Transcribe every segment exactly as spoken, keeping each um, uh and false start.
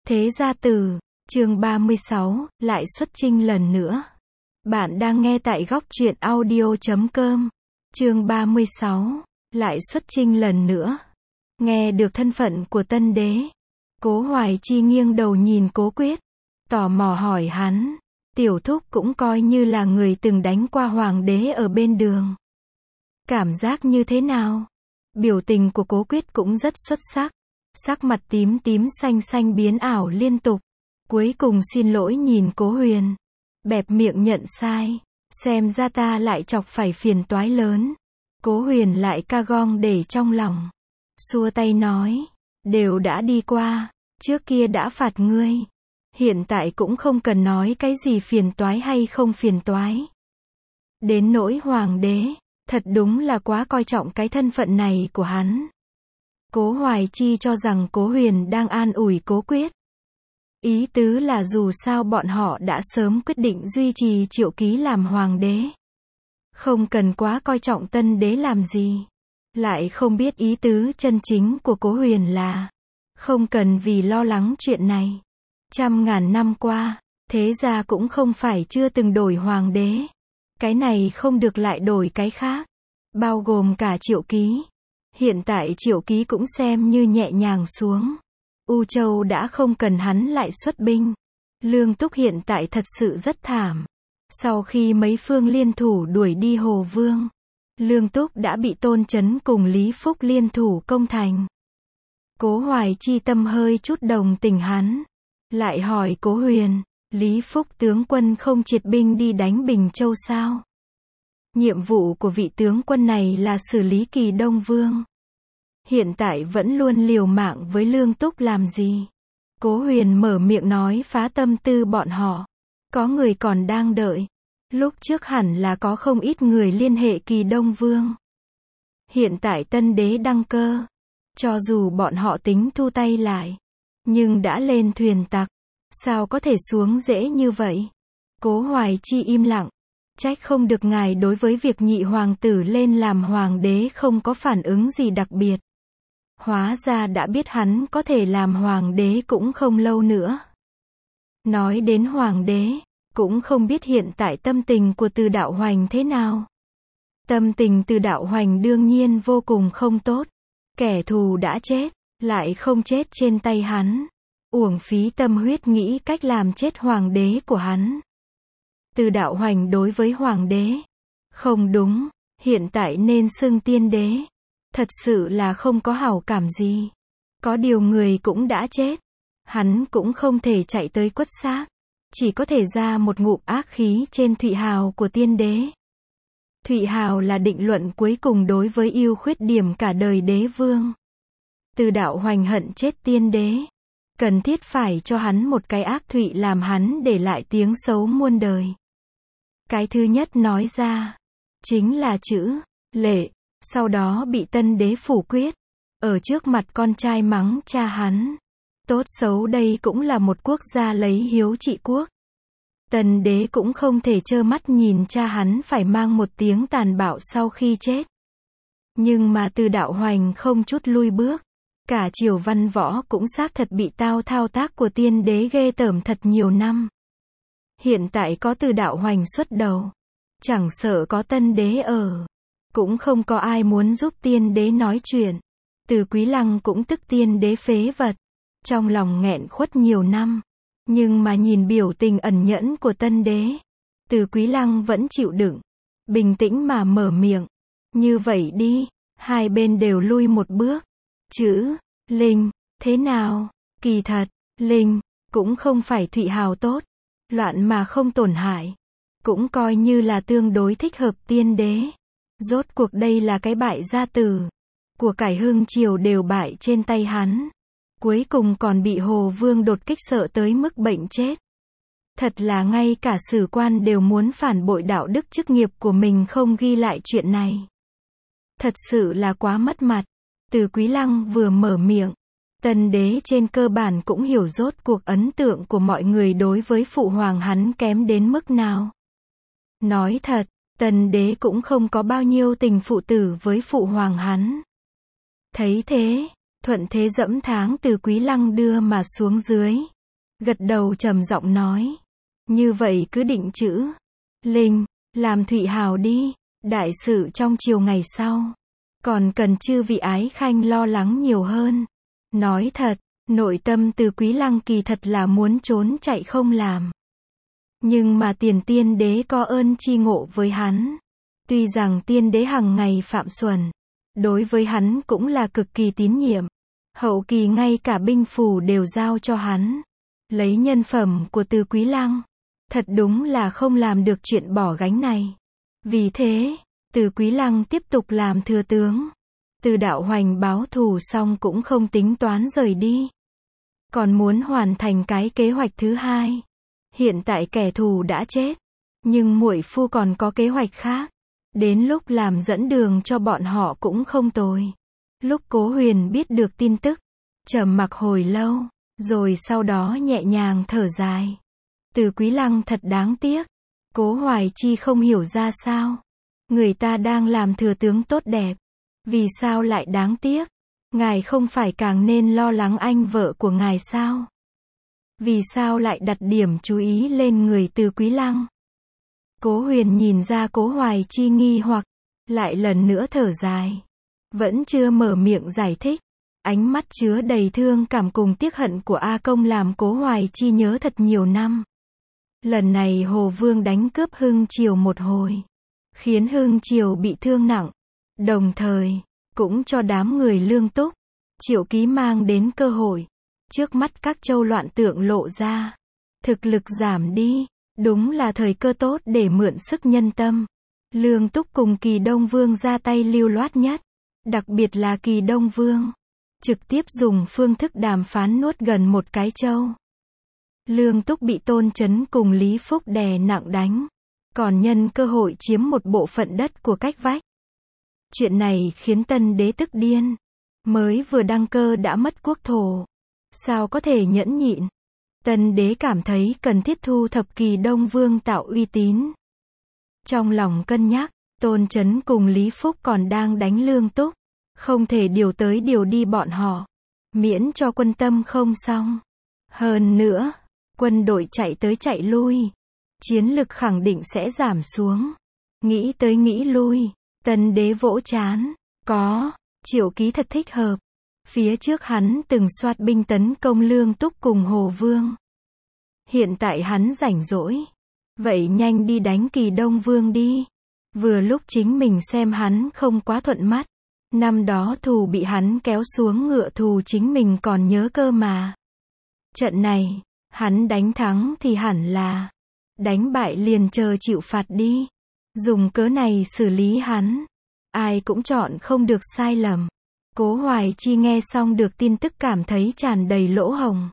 Thế gia tử, chương ba mươi sáu, lại xuất chinh lần nữa. Bạn đang nghe tại góc truyện audio chấm com. Chương ba mươi sáu, lại xuất chinh lần nữa. Nghe được thân phận của tân đế, Cố Hoài Chi nghiêng đầu nhìn Cố Quyết, tò mò hỏi hắn, tiểu thúc cũng coi như là người từng đánh qua hoàng đế ở bên đường. Cảm giác như thế nào? Biểu tình của Cố Quyết cũng rất xuất sắc. Sắc mặt tím tím xanh xanh biến ảo liên tục. Cuối cùng xin lỗi nhìn Cố Huyền. Bẹp miệng nhận sai. Xem ra ta lại chọc phải phiền toái lớn. Cố Huyền lại ca gong để trong lòng. Xua tay nói. Đều đã đi qua. Trước kia đã phạt ngươi. Hiện tại cũng không cần nói cái gì phiền toái hay không phiền toái. Đến nỗi hoàng đế. Thật đúng là quá coi trọng cái thân phận này của hắn. Cố Hoài Chi cho rằng Cố Huyền đang an ủi Cố Quyết. Ý tứ là dù sao bọn họ đã sớm quyết định duy trì Triệu Ký làm hoàng đế. Không cần quá coi trọng tân đế làm gì. Lại không biết ý tứ chân chính của Cố Huyền là không cần vì lo lắng chuyện này. Trăm ngàn năm qua, thế gia cũng không phải chưa từng đổi hoàng đế. Cái này không được lại đổi cái khác. Bao gồm cả Triệu Ký. Hiện tại Triệu Ký cũng xem như nhẹ nhàng xuống. U Châu đã không cần hắn lại xuất binh. Lương Túc hiện tại thật sự rất thảm. Sau khi mấy phương liên thủ đuổi đi Hồ Vương, Lương Túc đã bị Tôn Chấn cùng Lý Phúc liên thủ công thành. Cố Hoài Chi tâm hơi chút đồng tình hắn. Lại hỏi Cố Huyền, Lý Phúc tướng quân không triệt binh đi đánh Bình Châu sao? Nhiệm vụ của vị tướng quân này là xử lý Kỳ Đông Vương. Hiện tại vẫn luôn liều mạng với Lương Túc làm gì? Cố Huyền mở miệng nói phá tâm tư bọn họ. Có người còn đang đợi. Lúc trước hẳn là có không ít người liên hệ Kỳ Đông Vương. Hiện tại tân đế đăng cơ. Cho dù bọn họ tính thu tay lại, nhưng đã lên thuyền tặc. Sao có thể xuống dễ như vậy? Cố Hoài Chi im lặng. Trách không được ngài đối với việc nhị hoàng tử lên làm hoàng đế không có phản ứng gì đặc biệt. Hóa ra đã biết hắn có thể làm hoàng đế cũng không lâu nữa. Nói đến hoàng đế, cũng không biết hiện tại tâm tình của Từ Đạo Hoành thế nào. Tâm tình Từ Đạo Hoành đương nhiên vô cùng không tốt. Kẻ thù đã chết, lại không chết trên tay hắn. Uổng phí tâm huyết nghĩ cách làm chết hoàng đế của hắn. Từ Đạo Hoành đối với hoàng đế. Không đúng, hiện tại nên xưng tiên đế. Thật sự là không có hảo cảm gì. Có điều người cũng đã chết. Hắn cũng không thể chạy tới quất xác. Chỉ có thể ra một ngụm ác khí trên Thụy Hào của tiên đế. Thụy Hào là định luận cuối cùng đối với ưu khuyết điểm cả đời đế vương. Từ Đạo Hoành hận chết tiên đế. Cần thiết phải cho hắn một cái ác thụy làm hắn để lại tiếng xấu muôn đời. Cái thứ nhất nói ra, chính là chữ, lệ, sau đó bị tân đế phủ quyết, ở trước mặt con trai mắng cha hắn. Tốt xấu đây cũng là một quốc gia lấy hiếu trị quốc. Tân đế cũng không thể trơ mắt nhìn cha hắn phải mang một tiếng tàn bạo sau khi chết. Nhưng mà Từ Đạo Hoành không chút lui bước. Cả triều văn võ cũng xác thật bị tao thao tác của tiên đế ghê tởm thật nhiều năm. Hiện tại có Từ Đạo Hoành xuất đầu. Chẳng sợ có tân đế ở. Cũng không có ai muốn giúp tiên đế nói chuyện. Từ Quý Lăng cũng tức tiên đế phế vật. Trong lòng nghẹn khuất nhiều năm. Nhưng mà nhìn biểu tình ẩn nhẫn của tân đế. Từ Quý Lăng vẫn chịu đựng. Bình tĩnh mà mở miệng. Như vậy đi, hai bên đều lui một bước. Chữ, Linh, thế nào? Kỳ thật, Linh, cũng không phải Thụy Hào tốt. Loạn mà không tổn hại. Cũng coi như là tương đối thích hợp tiên đế. Rốt cuộc đây là cái bại gia tử. Của cải hưng triều đều bại trên tay hắn. Cuối cùng còn bị Hồ Vương đột kích sợ tới mức bệnh chết. Thật là ngay cả sử quan đều muốn phản bội đạo đức chức nghiệp của mình không ghi lại chuyện này. Thật sự là quá mất mặt. Từ Quý Lăng vừa mở miệng, tân đế trên cơ bản cũng hiểu rốt cuộc ấn tượng của mọi người đối với phụ hoàng hắn kém đến mức nào. Nói thật, tân đế cũng không có bao nhiêu tình phụ tử với phụ hoàng hắn. Thấy thế, thuận thế dẫm tháng Từ Quý Lăng đưa mà xuống dưới. gật đầu trầm giọng nói. Như vậy cứ định chữ. Linh, làm Thụy Hào đi. Đại sự trong chiều ngày sau. Còn cần chư vị ái khanh lo lắng nhiều hơn. Nói thật, nội tâm Từ Quý Lăng kỳ thật là muốn trốn chạy không làm. Nhưng mà tiền tiên đế có ơn chi ngộ với hắn. Tuy rằng tiên đế hằng ngày phạm xuẩn, đối với hắn cũng là cực kỳ tín nhiệm. Hậu kỳ ngay cả binh phủ đều giao cho hắn. Lấy nhân phẩm của Từ Quý Lăng, thật đúng là không làm được chuyện bỏ gánh này. Vì thế, Từ Quý Lăng tiếp tục làm thừa tướng. Từ Đạo Hoành báo thù xong cũng không tính toán rời đi. Còn muốn hoàn thành cái kế hoạch thứ hai. Hiện tại kẻ thù đã chết, nhưng muội phu còn có kế hoạch khác. Đến lúc làm dẫn đường cho bọn họ cũng không tồi. Lúc Cố Huyền biết được tin tức, trầm mặc hồi lâu, rồi sau đó nhẹ nhàng thở dài. Từ Quý Lăng thật đáng tiếc. Cố Hoài Chi không hiểu ra sao. Người ta đang làm thừa tướng tốt đẹp. Vì sao lại đáng tiếc? Ngài không phải càng nên lo lắng anh vợ của ngài sao? Vì sao lại đặt điểm chú ý lên người Từ Quý Lăng? Cố Huyền nhìn ra Cố Hoài Chi nghi hoặc, lại lần nữa thở dài. Vẫn chưa mở miệng giải thích. Ánh mắt chứa đầy thương cảm cùng tiếc hận của A Công làm Cố Hoài Chi nhớ thật nhiều năm. Lần này Hồ Vương đánh cướp Hưng Triều một hồi, khiến Hưng Triều bị thương nặng. Đồng thời, cũng cho đám người Lương Túc, Triệu Ký mang đến cơ hội. Trước mắt các châu loạn tượng lộ ra, thực lực giảm đi, đúng là thời cơ tốt để mượn sức nhân tâm. Lương Túc cùng Kỳ Đông Vương ra tay lưu loát nhất, đặc biệt là Kỳ Đông Vương, trực tiếp dùng phương thức đàm phán nuốt gần một cái châu. Lương Túc bị Tôn Chấn cùng Lý Phúc đè nặng đánh, còn nhân cơ hội chiếm một bộ phận đất của cách vách. Chuyện này khiến Tân Đế tức điên, mới vừa đăng cơ đã mất quốc thổ, sao có thể nhẫn nhịn. Tân Đế cảm thấy cần thiết thu thập Kỳ Đông Vương tạo uy tín. Trong lòng cân nhắc, Tôn Chấn cùng Lý Phúc còn đang đánh Lương Túc, không thể điều tới điều đi bọn họ, miễn cho quân tâm không xong. Hơn nữa, quân đội chạy tới chạy lui, chiến lực khẳng định sẽ giảm xuống. Nghĩ tới nghĩ lui, Tân Đế vỗ chán, có, Triệu Ký thật thích hợp. Phía trước hắn từng soát binh tấn công Lương Túc cùng Hồ Vương. Hiện tại hắn rảnh rỗi, vậy nhanh đi đánh Kỳ Đông Vương đi. Vừa lúc chính mình xem hắn không quá thuận mắt. Năm đó thù bị hắn kéo xuống ngựa thù chính mình còn nhớ cơ mà. Trận này, hắn đánh thắng thì hẳn là, đánh bại liền chờ chịu phạt đi. Dùng cớ này xử lý hắn, ai cũng chọn không được sai lầm. Cố Hoài Chi nghe xong được tin tức cảm thấy tràn đầy lỗ hổng.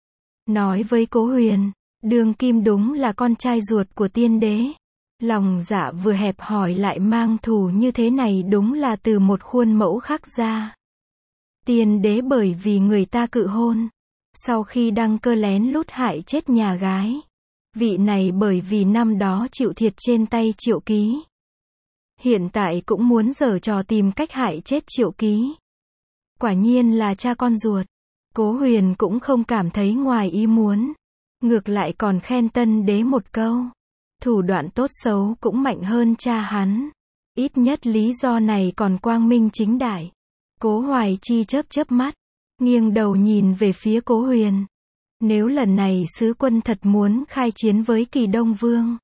Nói với Cố Huyền, Đường Kim đúng là con trai ruột của tiên đế. Lòng dạ vừa hẹp hòi lại mang thù như thế này đúng là từ một khuôn mẫu khác ra. Tiên đế bởi vì người ta cự hôn, sau khi đăng cơ lén lút hại chết nhà gái. Vị này bởi vì năm đó chịu thiệt trên tay Triệu Ký, hiện tại cũng muốn giở trò tìm cách hại chết Triệu Ký. Quả nhiên là cha con ruột. Cố Huyền cũng không cảm thấy ngoài ý muốn, ngược lại còn khen Tân Đế một câu. Thủ đoạn tốt xấu cũng mạnh hơn cha hắn. Ít nhất lý do này còn quang minh chính đại. Cố Hoài Chi chớp chớp mắt, nghiêng đầu nhìn về phía Cố Huyền. Nếu lần này sứ quân thật muốn khai chiến với Kỳ Đông Vương,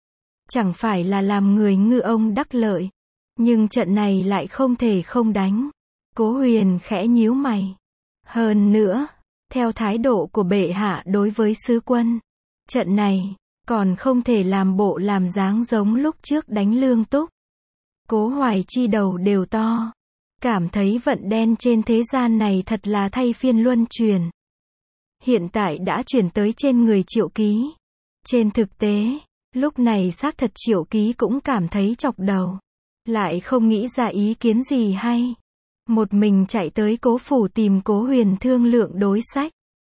chẳng phải là làm người ngư ông đắc lợi. Nhưng trận này lại không thể không đánh. Cố Huyền khẽ nhíu mày. Hơn nữa, theo thái độ của bệ hạ đối với sứ quân, trận này còn không thể làm bộ làm dáng giống lúc trước đánh Lương Túc. Cố Hoài Chi đầu đều to, cảm thấy vận đen trên thế gian này thật là thay phiên luân chuyển. Hiện tại đã chuyển tới trên người Triệu Ký. Trên thực tế, lúc này xác thật Triệu Ký cũng cảm thấy chọc đầu, lại không nghĩ ra ý kiến gì hay. Một mình chạy tới Cố phủ tìm Cố Huyền thương lượng đối sách.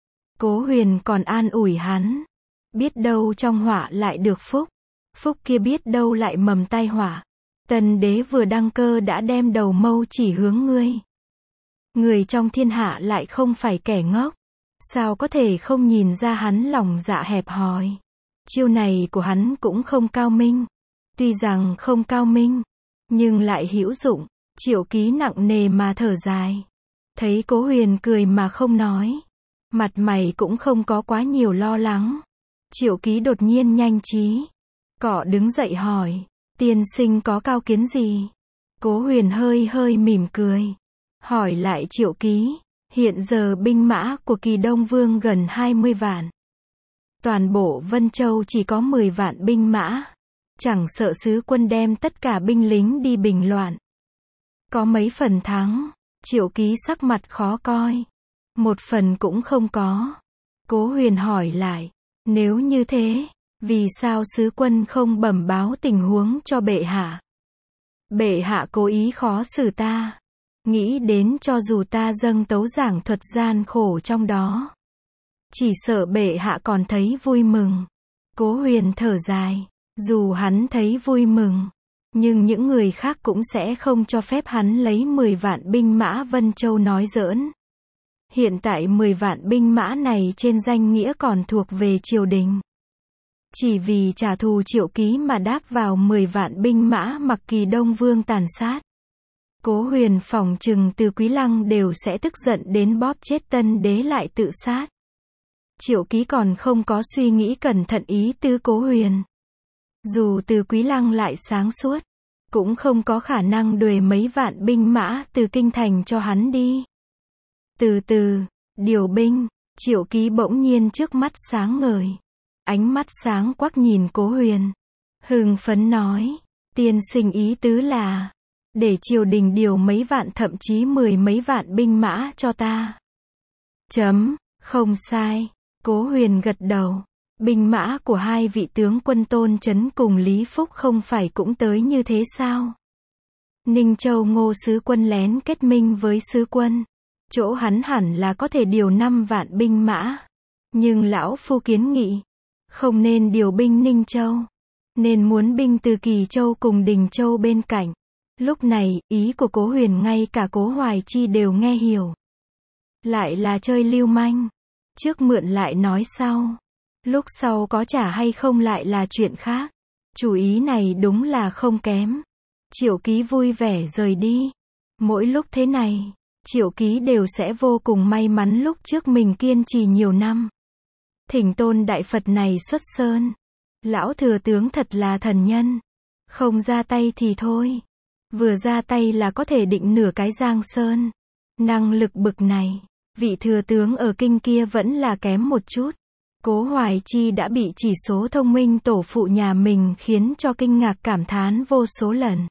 Cố Huyền còn an ủi hắn, biết đâu trong họa lại được phúc, phúc kia biết đâu lại mầm tai họa. Tần Đế vừa đăng cơ đã đem đầu mâu chỉ hướng ngươi. Người trong thiên hạ lại không phải kẻ ngốc, Sao có thể không nhìn ra hắn lòng dạ hẹp hòi. Chiêu này của hắn cũng không cao minh. Tuy rằng không cao minh, nhưng lại hữu dụng. Triệu Ký nặng nề mà thở dài. Thấy Cố Huyền cười mà không nói. Mặt mày cũng không có quá nhiều lo lắng. Triệu Ký đột nhiên nhanh trí. Cọ đứng dậy hỏi. Tiên sinh có cao kiến gì? Cố Huyền hơi hơi mỉm cười. Hỏi lại Triệu Ký. Hiện giờ binh mã của Kỳ Đông Vương gần hai mươi vạn. Toàn bộ Vân Châu chỉ có mười vạn binh mã. Chẳng sợ sứ quân đem tất cả binh lính đi bình loạn. Có mấy phần thắng? Triệu Ký sắc mặt khó coi. Một phần cũng không có. Cố Huyền hỏi lại. Nếu như thế, vì sao sứ quân không bẩm báo tình huống cho bệ hạ? Bệ hạ cố ý khó xử ta. Nghĩ đến cho dù ta dâng tấu giảng thuật gian khổ trong đó. Chỉ sợ bệ hạ còn thấy vui mừng. Cố Huyền thở dài. Dù hắn thấy vui mừng, nhưng những người khác cũng sẽ không cho phép hắn lấy mười vạn binh mã Vân Châu nói giỡn. Hiện tại mười vạn binh mã này trên danh nghĩa còn thuộc về triều đình. Chỉ vì trả thù Triệu Ký mà đáp vào mười vạn binh mã mặc Kỳ Đông Vương tàn sát. Cố Huyền phỏng chừng Từ Quý Lăng đều sẽ tức giận đến bóp chết Tân Đế lại tự sát. Triệu Ký còn không có suy nghĩ cẩn thận ý tứ Cố Huyền. Dù Từ Quý Lăng lại sáng suốt, cũng không có khả năng đuổi mấy vạn binh mã từ kinh thành cho hắn đi. Từ từ, điều binh, Triệu Ký bỗng nhiên trước mắt sáng ngời. Ánh mắt sáng quắc nhìn Cố Huyền. Hưng phấn nói, tiên sinh ý tứ là, để triều đình điều mấy vạn thậm chí mười mấy vạn binh mã cho ta. Chấm, không sai. Cố Huyền gật đầu. Binh mã của hai vị tướng quân Tôn Chấn cùng Lý Phúc không phải cũng tới như thế sao? Ninh Châu Ngô sứ quân lén kết minh với sứ quân. Chỗ hắn hẳn là có thể điều năm vạn binh mã. Nhưng lão phu kiến nghị, không nên điều binh Ninh Châu. Nên muốn binh từ Kỳ Châu cùng Đình Châu bên cạnh. Lúc này, ý của Cố Huyền ngay cả Cố Hoài Chi đều nghe hiểu. Lại là chơi lưu manh. Trước mượn lại nói sau. Lúc sau có trả hay không lại là chuyện khác. Chủ ý này đúng là không kém. Triệu Ký vui vẻ rời đi. Mỗi lúc thế này, Triệu Ký đều sẽ vô cùng may mắn lúc trước mình kiên trì nhiều năm. Thỉnh tôn đại Phật này xuất sơn. Lão thừa tướng thật là thần nhân. Không ra tay thì thôi. Vừa ra tay là có thể định nửa cái Giang Sơn. Năng lực bực này, vị thừa tướng ở kinh kia vẫn là kém một chút. Cố Hoài Chi đã bị chỉ số thông minh tổ phụ nhà mình khiến cho kinh ngạc cảm thán vô số lần.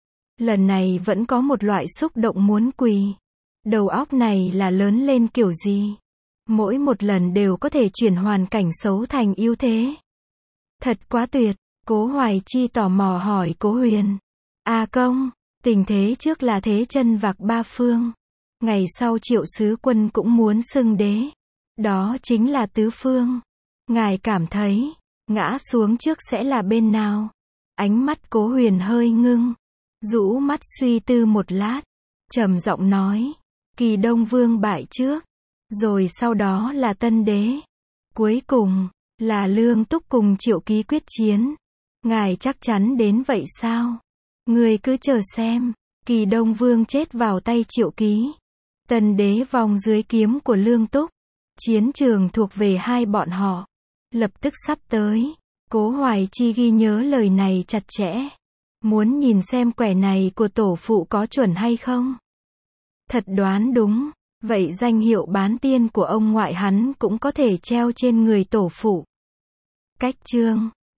Lần này vẫn có một loại xúc động muốn quỳ. Đầu óc này là lớn lên kiểu gì? Mỗi một lần đều có thể chuyển hoàn cảnh xấu thành ưu thế. Thật quá tuyệt. Cố Hoài Chi tò mò hỏi Cố Huyền. A công, tình thế trước là thế chân vạc ba phương. Ngày sau Triệu sứ quân cũng muốn xưng đế. Đó chính là tứ phương. Ngài cảm thấy, ngã xuống trước sẽ là bên nào? Ánh mắt Cố Huyền hơi ngưng. Rũ mắt suy tư một lát. Trầm giọng nói. Kỳ Đông Vương bại trước. Rồi sau đó là Tân Đế. Cuối cùng, là Lương Túc cùng Triệu Ký quyết chiến. Ngài chắc chắn đến vậy sao? Người cứ chờ xem. Kỳ Đông Vương chết vào tay Triệu Ký. Tân Đế vòng dưới kiếm của Lương Túc. Chiến trường thuộc về hai bọn họ. Lập tức sắp tới. Cố Hoài Chi ghi nhớ lời này chặt chẽ. Muốn nhìn xem quẻ này của tổ phụ có chuẩn hay không? Thật đoán đúng. Vậy danh hiệu bán tiên của ông ngoại hắn cũng có thể treo trên người tổ phụ. Cách chương